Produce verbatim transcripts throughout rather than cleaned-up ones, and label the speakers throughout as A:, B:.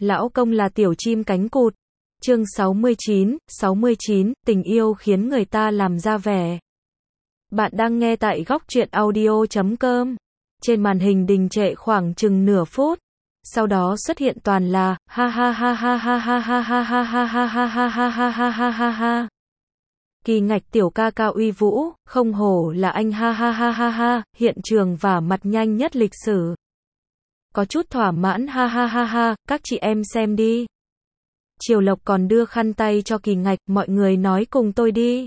A: Lão công là tiểu chim cánh cụt. Chương sáu mươi chín, sáu mươi chín, tình yêu khiến người ta làm ra vẻ. Bạn đang nghe tại góc truyện audio chấm com. Trên màn hình đình trệ khoảng chừng nửa phút. Sau đó xuất hiện toàn là ha ha ha ha ha ha ha ha ha ha ha ha ha ha ha ha ha ha ha. Kỳ Ngạch tiểu ca ca uy vũ, không hổ là anh ha ha ha ha ha, hiện trường vả mặt nhanh nhất lịch sử. Có chút thỏa mãn ha ha ha ha, các chị em xem đi. Triều Lộc còn đưa khăn tay cho Kỳ Ngạch, mọi người nói cùng tôi đi.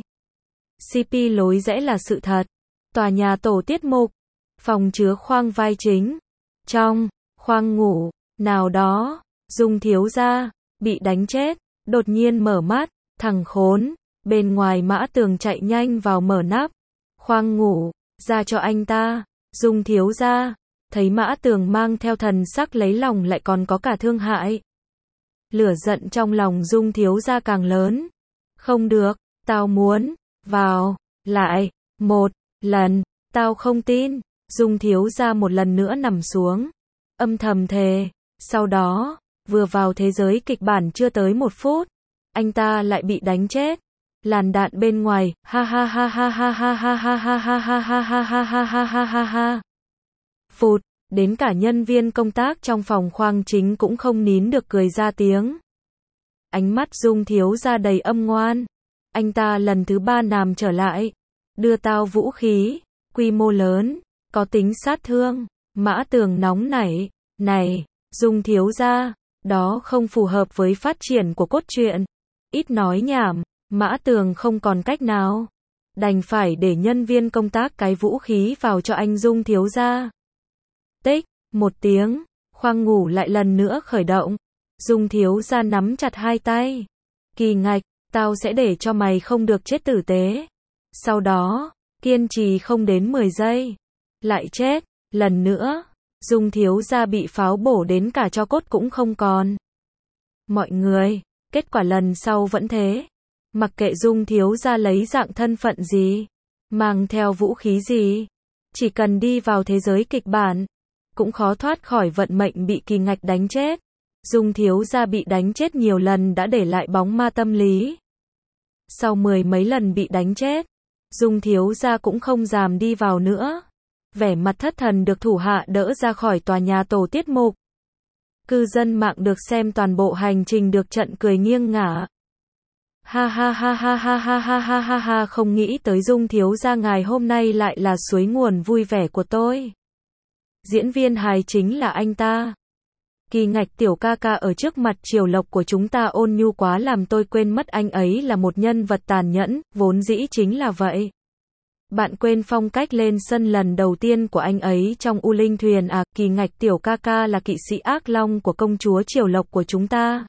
A: xê pê lối rẽ là sự thật. Tòa nhà tổ tiết mục, phòng chứa khoang vai chính. Trong khoang ngủ, nào đó, Dung thiếu gia, bị đánh chết, đột nhiên mở mắt, thằng khốn, bên ngoài Mã Tường chạy nhanh vào mở nắp. Khoang ngủ, ra cho anh ta, Dung thiếu gia, thấy Mã Tường mang theo thần sắc lấy lòng lại còn có cả thương hại. Lửa giận trong lòng Dung thiếu gia càng lớn. Không được, tao muốn, vào, lại, một, lần, tao không tin. Dung thiếu gia một lần nữa nằm xuống. Âm thầm thề, sau đó, vừa vào thế giới kịch bản chưa tới một phút, anh ta lại bị đánh chết. Làn đạn bên ngoài, ha ha ha ha ha ha ha ha ha ha ha ha ha ha ha ha ha ha ha. Phụt, đến cả nhân viên công tác trong phòng khoang chính cũng không nín được cười ra tiếng. Ánh mắt Dung thiếu gia đầy âm ngoan. Anh ta lần thứ ba nàm trở lại. Đưa tao vũ khí, quy mô lớn, có tính sát thương. Mã Tường nóng nảy, này, Dung thiếu gia, đó không phù hợp với phát triển của cốt truyện. Ít nói nhảm, Mã Tường không còn cách nào. Đành phải để nhân viên công tác cái vũ khí vào cho anh Dung thiếu gia. Tích, một tiếng, khoang ngủ lại lần nữa khởi động. Dung thiếu gia nắm chặt hai tay. Kỳ Ngạch, tao sẽ để cho mày không được chết tử tế. Sau đó, kiên trì không đến mười giây. Lại chết, lần nữa. Dung thiếu gia bị pháo bổ đến cả tro cốt cũng không còn. Mọi người, kết quả lần sau vẫn thế. Mặc kệ Dung thiếu gia lấy dạng thân phận gì, mang theo vũ khí gì, chỉ cần đi vào thế giới kịch bản, cũng khó thoát khỏi vận mệnh bị Kỳ Ngạch đánh chết. Dung thiếu gia bị đánh chết nhiều lần đã để lại bóng ma tâm lý. Sau mười mấy lần bị đánh chết, Dung thiếu gia cũng không dám đi vào nữa. Vẻ mặt thất thần được thủ hạ đỡ ra khỏi tòa nhà tổ tiết mục. Cư dân mạng được xem toàn bộ hành trình được trận cười nghiêng ngả. Ha ha ha ha ha ha ha ha ha ha, không nghĩ tới Dung thiếu gia ngài hôm nay lại là suối nguồn vui vẻ của tôi. Diễn viên hài chính là anh ta. Kỳ Ngạch tiểu ca ca ở trước mặt Triều Lộc của chúng ta ôn nhu quá làm tôi quên mất anh ấy là một nhân vật tàn nhẫn, vốn dĩ chính là vậy. Bạn quên phong cách lên sân lần đầu tiên của anh ấy trong U Linh Thuyền à? Kỳ Ngạch tiểu ca ca là kỵ sĩ ác long của công chúa Triều Lộc của chúng ta.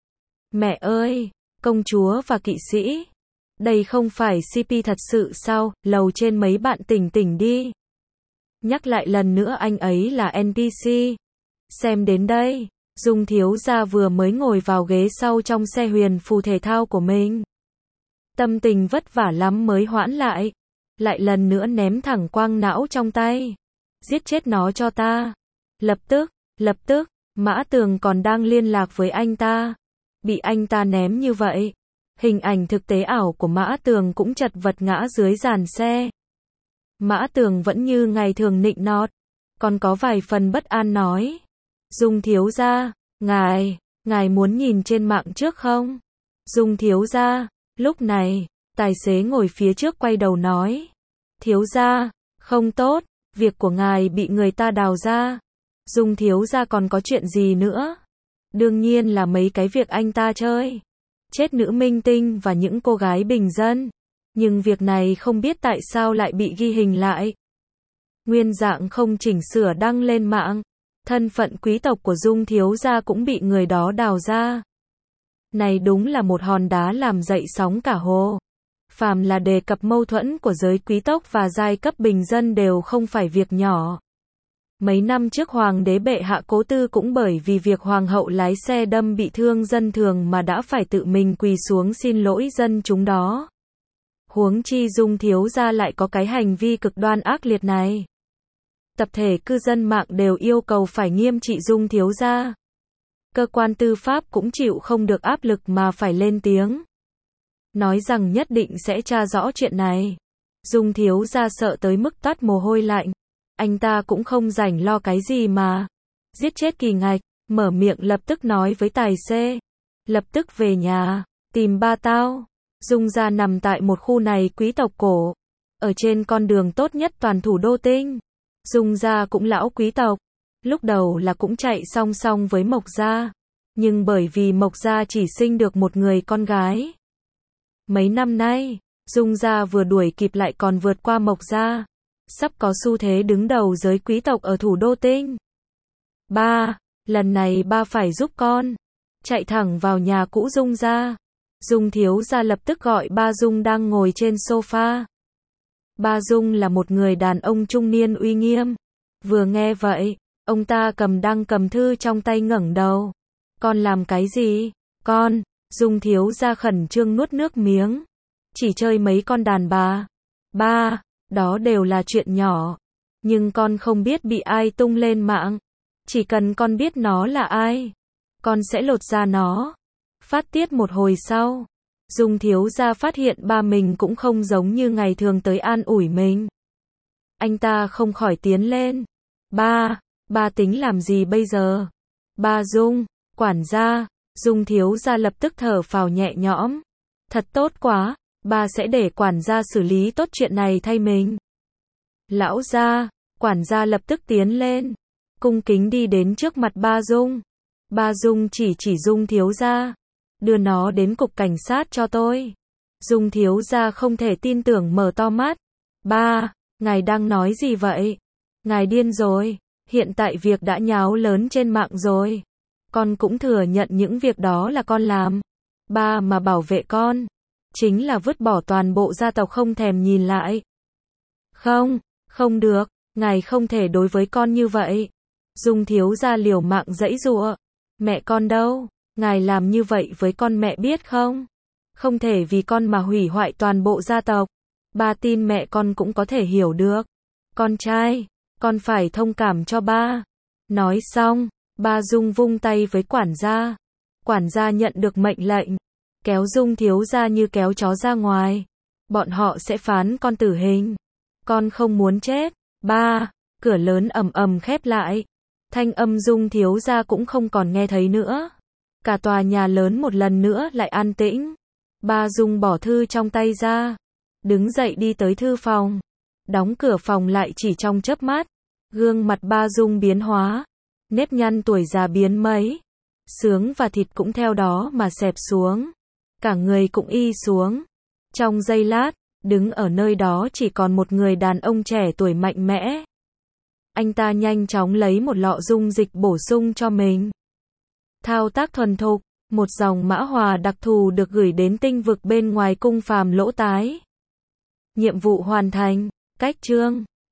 A: Mẹ ơi, công chúa và kỵ sĩ. Đây không phải xê pê thật sự sao? Lầu trên mấy bạn tỉnh tỉnh đi. Nhắc lại lần nữa anh ấy là en pê xê. Xem đến đây, Dung thiếu gia vừa mới ngồi vào ghế sau trong xe huyền phù thể thao của mình. Tâm tình vất vả lắm mới hoãn lại. Lại lần nữa ném thẳng quang não trong tay. Giết chết nó cho ta. Lập tức, lập tức, Mã Tường còn đang liên lạc với anh ta. Bị anh ta ném như vậy. Hình ảnh thực tế ảo của Mã Tường cũng chật vật ngã dưới giàn xe. Mã Tường vẫn như ngày thường nịnh nọt. Còn có vài phần bất an nói. Dung thiếu gia, ngài, ngài muốn nhìn trên mạng trước không? Dung thiếu gia, lúc này, tài xế ngồi phía trước quay đầu nói. Thiếu gia, không tốt, việc của ngài bị người ta đào ra. Dung thiếu gia còn có chuyện gì nữa? Đương nhiên là mấy cái việc anh ta chơi. Chết nữ minh tinh và những cô gái bình dân. Nhưng việc này không biết tại sao lại bị ghi hình lại. Nguyên dạng không chỉnh sửa đăng lên mạng. Thân phận quý tộc của Dung thiếu gia cũng bị người đó đào ra. Này đúng là một hòn đá làm dậy sóng cả hồ. Phàm là đề cập mâu thuẫn của giới quý tộc và giai cấp bình dân đều không phải việc nhỏ. Mấy năm trước Hoàng đế bệ hạ Cố Tư cũng bởi vì việc Hoàng hậu lái xe đâm bị thương dân thường mà đã phải tự mình quỳ xuống xin lỗi dân chúng đó. Huống chi Dung thiếu gia lại có cái hành vi cực đoan ác liệt này. Tập thể cư dân mạng đều yêu cầu phải nghiêm trị Dung thiếu gia. Cơ quan tư pháp cũng chịu không được áp lực mà phải lên tiếng. Nói rằng nhất định sẽ tra rõ chuyện này. Dung thiếu gia sợ tới mức toát mồ hôi lạnh. Anh ta cũng không rảnh lo cái gì mà. Giết chết Kỳ Ngạch, mở miệng lập tức nói với tài xế. Lập tức về nhà, tìm ba tao. Dung gia nằm tại một khu này quý tộc cổ. Ở trên con đường tốt nhất toàn thủ đô Tinh. Dung gia cũng lão quý tộc. Lúc đầu là cũng chạy song song với Mộc gia. Nhưng bởi vì Mộc gia chỉ sinh được một người con gái. Mấy năm nay, Dung gia vừa đuổi kịp lại còn vượt qua Mộc gia. Sắp có xu thế đứng đầu giới quý tộc ở thủ đô Tinh. Ba, lần này ba phải giúp con. Chạy thẳng vào nhà cũ Dung gia. Dung thiếu gia lập tức gọi ba Dung đang ngồi trên sofa. Ba Dung là một người đàn ông trung niên uy nghiêm. Vừa nghe vậy, ông ta cầm đang cầm thư trong tay ngẩng đầu. Con làm cái gì? Con, Dung thiếu gia khẩn trương nuốt nước miếng. Chỉ chơi mấy con đàn bà. Ba, đó đều là chuyện nhỏ. Nhưng con không biết bị ai tung lên mạng. Chỉ cần con biết nó là ai, con sẽ lột ra nó. Phát tiết một hồi sau, Dung thiếu gia phát hiện ba mình cũng không giống như ngày thường tới an ủi mình. Anh ta không khỏi tiến lên. Ba, ba tính làm gì bây giờ? Ba Dung, quản gia. Dung thiếu gia lập tức thở phào nhẹ nhõm. Thật tốt quá, ba sẽ để quản gia xử lý tốt chuyện này thay mình. Lão gia, quản gia lập tức tiến lên. Cung kính đi đến trước mặt ba Dung. Ba Dung chỉ chỉ Dung thiếu gia. Đưa nó đến cục cảnh sát cho tôi. Dung thiếu gia không thể tin tưởng mở to mắt. Ba, ngài đang nói gì vậy? Ngài điên rồi. Hiện tại việc đã nháo lớn trên mạng rồi. Con cũng thừa nhận những việc đó là con làm. Ba mà bảo vệ con, chính là vứt bỏ toàn bộ gia tộc không thèm nhìn lại. Không, không được. Ngài không thể đối với con như vậy. Dung thiếu gia liều mạng giãy giụa. Mẹ con đâu? Ngài làm như vậy với con mẹ biết không? Không thể vì con mà hủy hoại toàn bộ gia tộc. Ba tin mẹ con cũng có thể hiểu được. Con trai, con phải thông cảm cho ba. Nói xong, ba Dung vung tay với quản gia. Quản gia nhận được mệnh lệnh, kéo Dung thiếu gia như kéo chó ra ngoài. Bọn họ sẽ phán con tử hình. Con không muốn chết. Ba, cửa lớn ầm ầm khép lại. Thanh âm Dung thiếu gia cũng không còn nghe thấy nữa. Cả tòa nhà lớn một lần nữa lại an tĩnh. Ba Dung bỏ thư trong tay ra, đứng dậy đi tới thư phòng, đóng cửa phòng lại chỉ trong chớp mắt. Gương mặt ba Dung biến hóa, nếp nhăn tuổi già biến mấy, xương và thịt cũng theo đó mà xẹp xuống, cả người cũng y xuống. Trong giây lát, đứng ở nơi đó chỉ còn một người đàn ông trẻ tuổi mạnh mẽ. Anh ta nhanh chóng lấy một lọ dung dịch bổ sung cho mình. Thao tác thuần thục, một dòng mã hòa đặc thù được gửi đến tinh vực bên ngoài cung phàm lỗ tái. Nhiệm vụ hoàn thành, cách chương